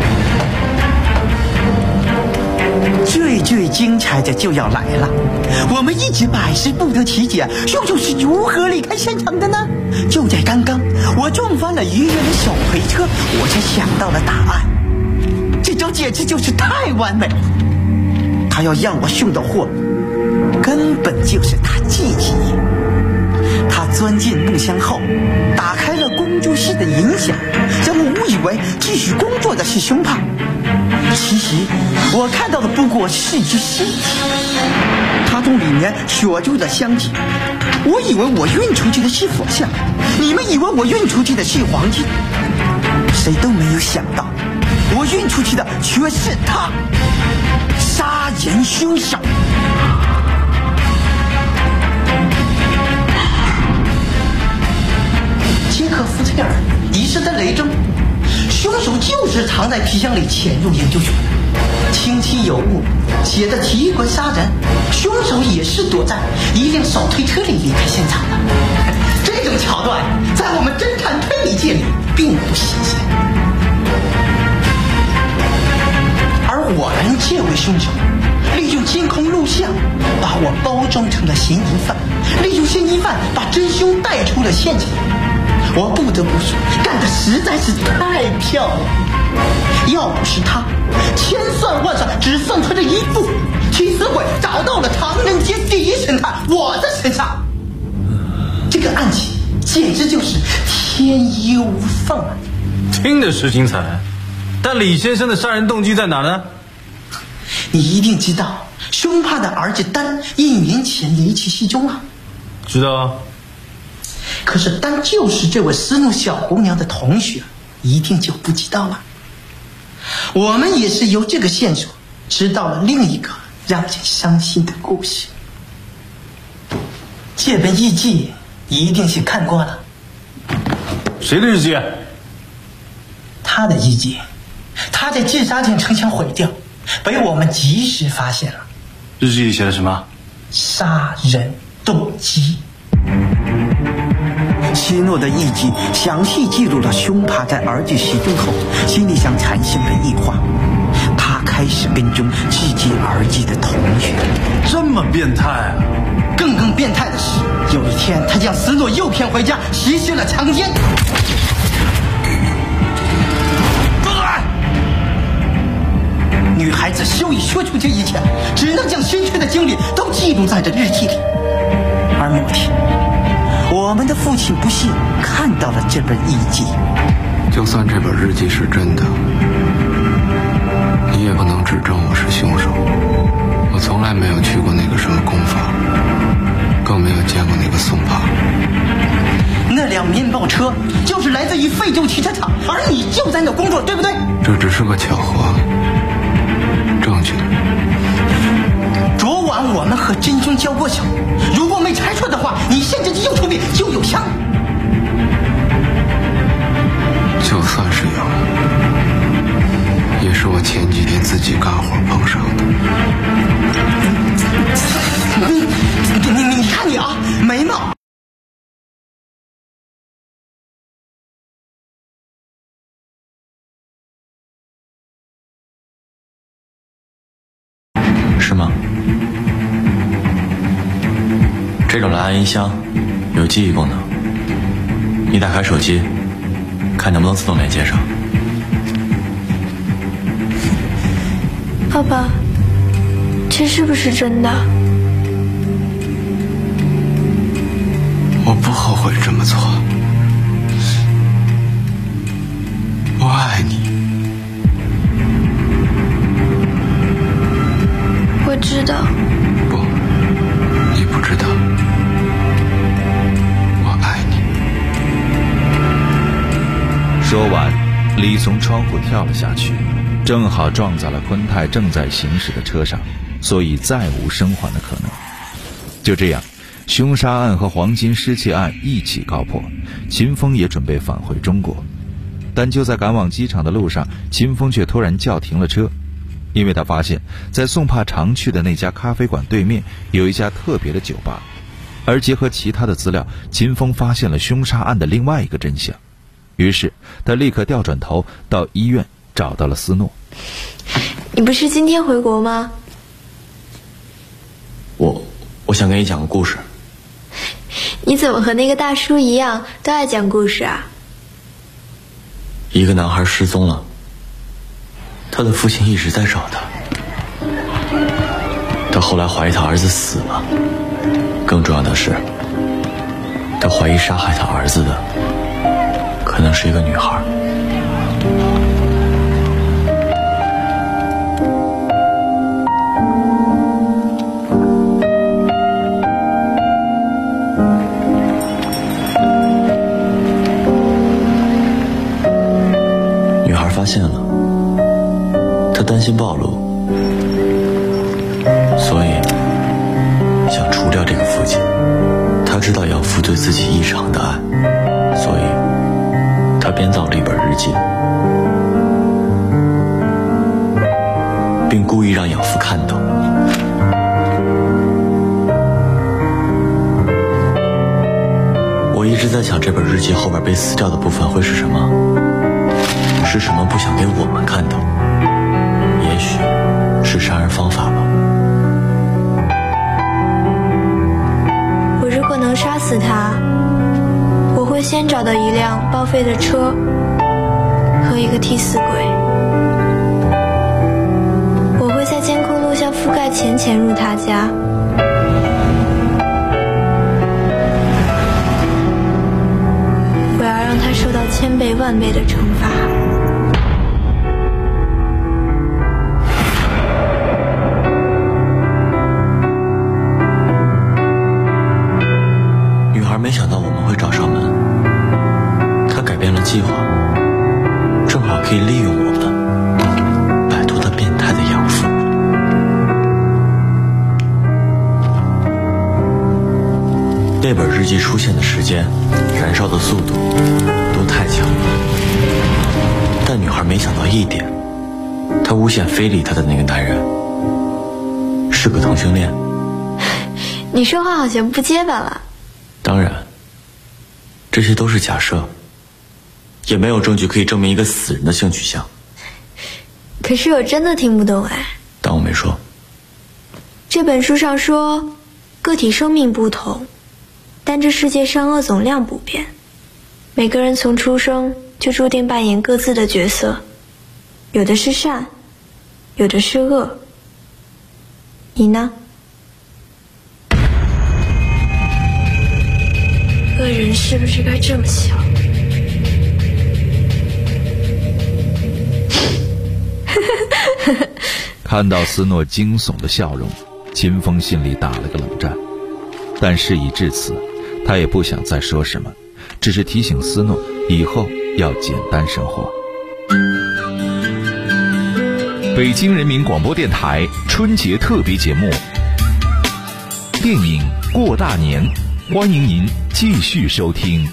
最精彩的就要来了，我们一直百思不得其解，凶手是如何离开现场的呢？就在刚刚，我撞翻了愉悦的小推车，我才想到了答案。这招简直就是太完美了，他要让我送的货根本就是他自己。他钻进木箱后，打开了工作室的音响，让我误以为继续工作的是松爬。其实我看到的不过是只尸体，他从里面锁住了箱体。我以为我运出去的是佛像，你们以为我运出去的是黄金，谁都没有想到，我运出去的却是他，杀人凶手。杰克夫特尔遗失的雷针，凶手就是藏在皮箱里潜入研究所的。清晰有物，写的提棍杀人，凶手也是躲在一辆手推车里离开现场的。这种桥段在我们侦探推理界里并不新鲜。而我们这位凶手利用监控录像把我包装成了嫌疑犯，利用嫌疑犯把真凶带出了现场。我不得不说，干得实在是太漂亮。要不是他千算万算只算出这一步，替死鬼找到了唐人街第一神探我的身上，这个案情简直就是天衣无缝啊！ 听着是精彩，但李先生的杀人动机在哪呢？ 你一定知道松爬的儿子丹1年前离奇失踪了。 知道啊。 可是丹就是这位斯怒小姑娘的同学，一定就不知道了。我们也是由这个线索知道了另一个让人伤心的故事。这本日记一定是看过了。 谁的日记？ 他的日记，他在自杀前城墙毁掉，被我们及时发现了。 日记里写了什么？ 杀人动机。希诺的日记详细记录了松爬在儿子失踪后心理上产生的异化，他开始跟踪自己儿子的同学。 这么变态啊！ 更变态的是，有一天他将斯诺诱骗回家，实施了强奸。女孩子羞于说出这一切，只能将深切的经历都记录在这日记里。而某天，我们的父亲不幸看到了这本日记。 就算这本日记是真的，你也不能指证我是凶手。我从来没有去过那个什么工坊，更没有见过那个松爬。 那辆面包车就是来自于废旧汽车厂，而你就在那工作，对不对？ 这只是个巧合。证据。 昨晚我们和真凶交过手，如果没猜错的话，你现在的右手臂就有枪。 就算是有，也是我前几天自己干活碰上的。 你看你啊，眉毛。 吗？这种蓝牙音箱有记忆功能，你打开手机，看能不能自动连接上。 爸爸，这是不是真的？ 我不后悔这么做，我爱你。 我知道。 不，你不知道，我爱你。 说完，李从窗户跳了下去，正好撞在了昆泰正在行驶的车上，所以再无生还的可能。就这样，凶杀案和黄金失窃案一起告破，秦风也准备返回中国。但就在赶往机场的路上，秦风却突然叫停了车，因为他发现在宋帕常去的那家咖啡馆对面有一家特别的酒吧，而结合其他的资料，秦风发现了凶杀案的另外一个真相。于是他立刻调转头到医院找到了斯诺。 你不是今天回国吗？ 我想跟你讲个故事。 你怎么和那个大叔一样都爱讲故事啊？ 一个男孩失踪了，他的父亲一直在找他，他后来怀疑他儿子死了，更重要的是，他怀疑杀害他儿子的可能是一个女孩。女孩发现了，她担心暴露，所以想除掉这个父亲。她知道养父对自己异常的爱，所以她编造了一本日记，并故意让养父看到。我一直在想，这本日记后边被撕掉的部分会是什么？是什么不想给我们看到？也许是杀人方法吧。 我如果能杀死他，我会先找到一辆报废的车和一个替死鬼。我会在监控录像覆盖前潜入他家。我要让他受到千倍万倍的惩罚。 没想到我们会找上门，他改变了计划，正好可以利用我们摆脱他变态的养父。那本日记出现的时间、燃烧的速度都太强了，但女孩没想到一点，她诬陷非礼她的那个男人是个同性恋。 你说话好像不结巴了。 当然，这些都是假设，也没有证据可以证明一个死人的性取向。 可是我真的听不懂哎。 当我没说。 这本书上说，个体生命不同，但这世界上恶总量不变。每个人从出生就注定扮演各自的角色，有的是善，有的是恶。你呢？恶人是不是该这么想？ 看到斯诺惊悚的笑容，秦风心里打了个冷战，但事已至此，他也不想再说什么，只是提醒斯诺以后要简单生活。 北京人民广播电台春节特别节目《电影过大年》，欢迎您继续收听。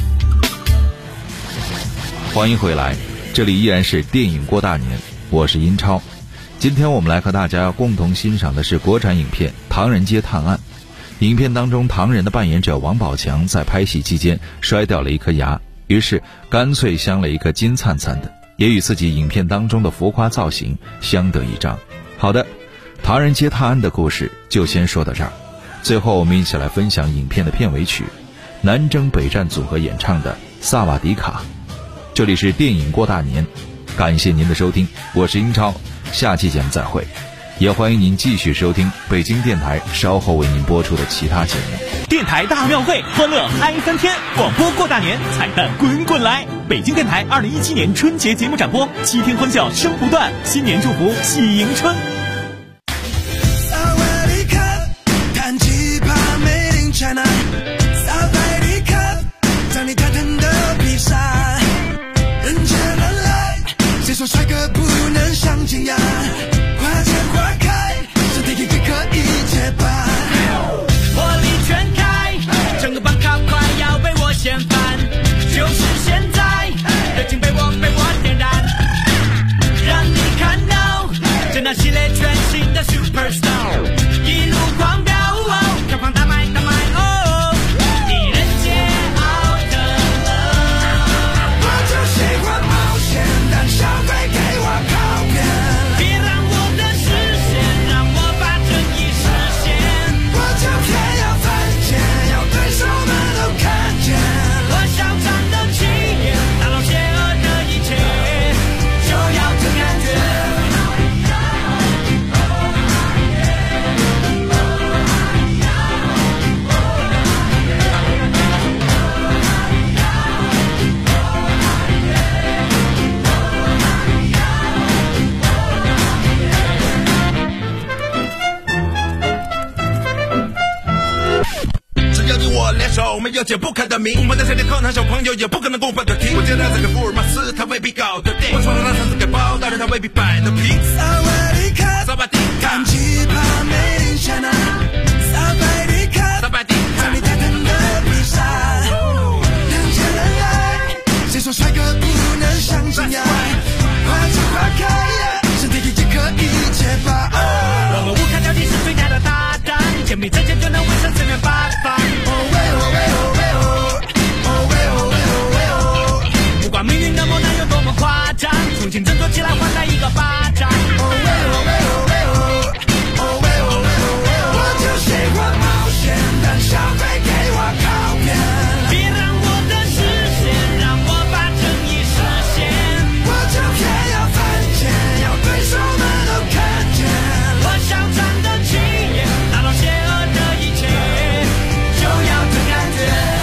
欢迎回来，这里依然是电影过大年，我是英超。今天我们来和大家共同欣赏的是国产影片《唐人街探案》。影片当中，唐人的扮演者王宝强在拍戏期间摔掉了一颗牙，于是干脆镶了一颗金灿灿的，也与自己影片当中的浮夸造型相得益彰。好的， 唐人街探案的故事就先说到这儿，最后我们一起来分享影片的片尾曲，南征北战组合演唱的《萨瓦迪卡》。这里是电影过大年，感谢您的收听，我是英超，下期节目再会。也欢迎您继续收听北京电台稍后为您播出的其他节目。 电台大庙会，欢乐嗨3天，广播过大年，彩蛋滚滚来。北京电台2017年春节节目展播，7天欢笑声不断，新年祝福喜迎春。 萨瓦迪卡，弹吉他 Made in China， 萨瓦迪卡，让你弹弹的披萨，人见人爱，谁说帅哥不能相亲呀？花见花开，身体也可以结巴。火力全开，整个办卡快要被我掀翻，就是现在，热情被我点燃，让你看到这那系列全新的 Superstar， 一路狂飙，票房大卖哦，你人桀骜的了。我就喜欢冒险，但消费给我靠边。没有解不开的谜，我在谁的课堂小朋友也不可能公分的听。我见到这个福尔摩斯，他未必搞得定。我穿了那层次给包，但是他未必摆得平。萨瓦迪卡，萨瓦迪卡，弹吉他 Made in China， 萨瓦迪卡，萨瓦迪卡，让你弹弹的披萨，人见人爱，谁说帅哥不能相亲呀？花见花开，身体也可以结巴。我们无卡交易是最大的大胆，钱币挣钱就能完成四面八方。不管命运的磨难有多么夸张，重新振作起来，还他一个巴掌。我就喜欢冒险，但消费给我靠边。别让我的视线，让我把正义实现。我就偏要犯贱，要对手们都看见。我嚣张的气焰，打倒邪恶的一切，就要这感觉。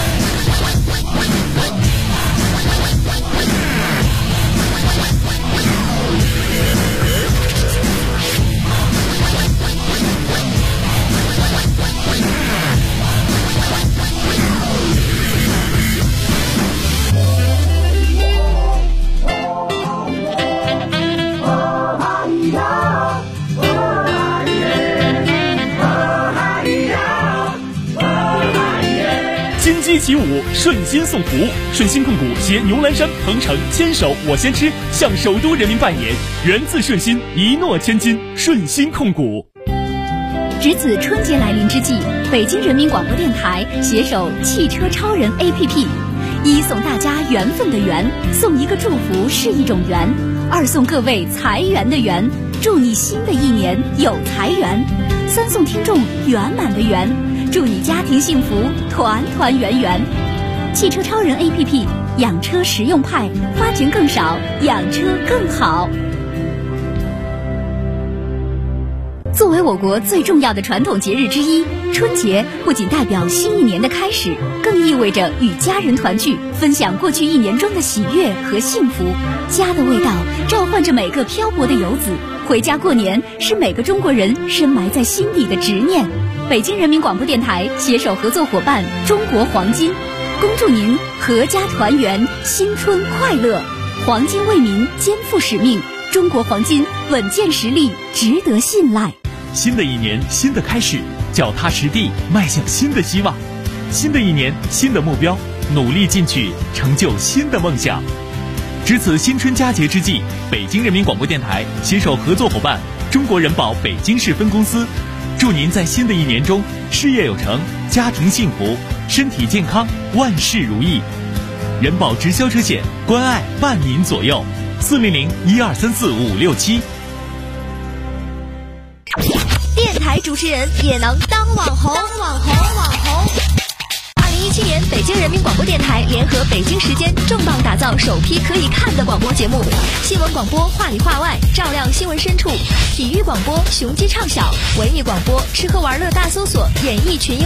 金鸡起舞，顺心送福。顺心控股携牛栏山、鹏程牵手我先吃，向首都人民拜年。源自顺心，一诺千金。顺心控股。 值此春节来临之际，北京人民广播电台携手汽车超人 APP， 一送大家缘分的缘，送一个祝福是一种缘；二送各位财源的源，祝你新的一年有财源；三送听众圆满的圆，祝你家庭幸福团团圆圆。汽车超人 APP， 养车实用派，花钱更少，养车更好。作为我国最重要的传统节日之一，春节不仅代表新一年的开始，更意味着与家人团聚，分享过去一年中的喜悦和幸福。家的味道召唤着每个漂泊的游子，回家过年是每个中国人深埋在心底的执念。北京人民广播电台携手合作伙伴中国黄金，恭祝您阖家团圆，新春快乐。黄金为民，肩负使命，中国黄金稳健实力，值得信赖。 新的一年，新的开始，脚踏实地，迈向新的希望。新的一年，新的目标，努力进取，成就新的梦想。值此新春佳节之际，北京人民广播电台携手合作伙伴中国人保北京市分公司，祝您在新的一年中事业有成，家庭幸福，身体健康，万事如意。人保直销车险，关爱伴您左右，400-1234-567。 台主持人也能当网红。2017年，北京人民广播电台联合北京时间重磅打造首批可以看的广播节目，新闻广播话里话外，照亮新闻深处；体育广播雄鸡唱晓，文艺广播吃喝玩乐大搜索，演艺群英。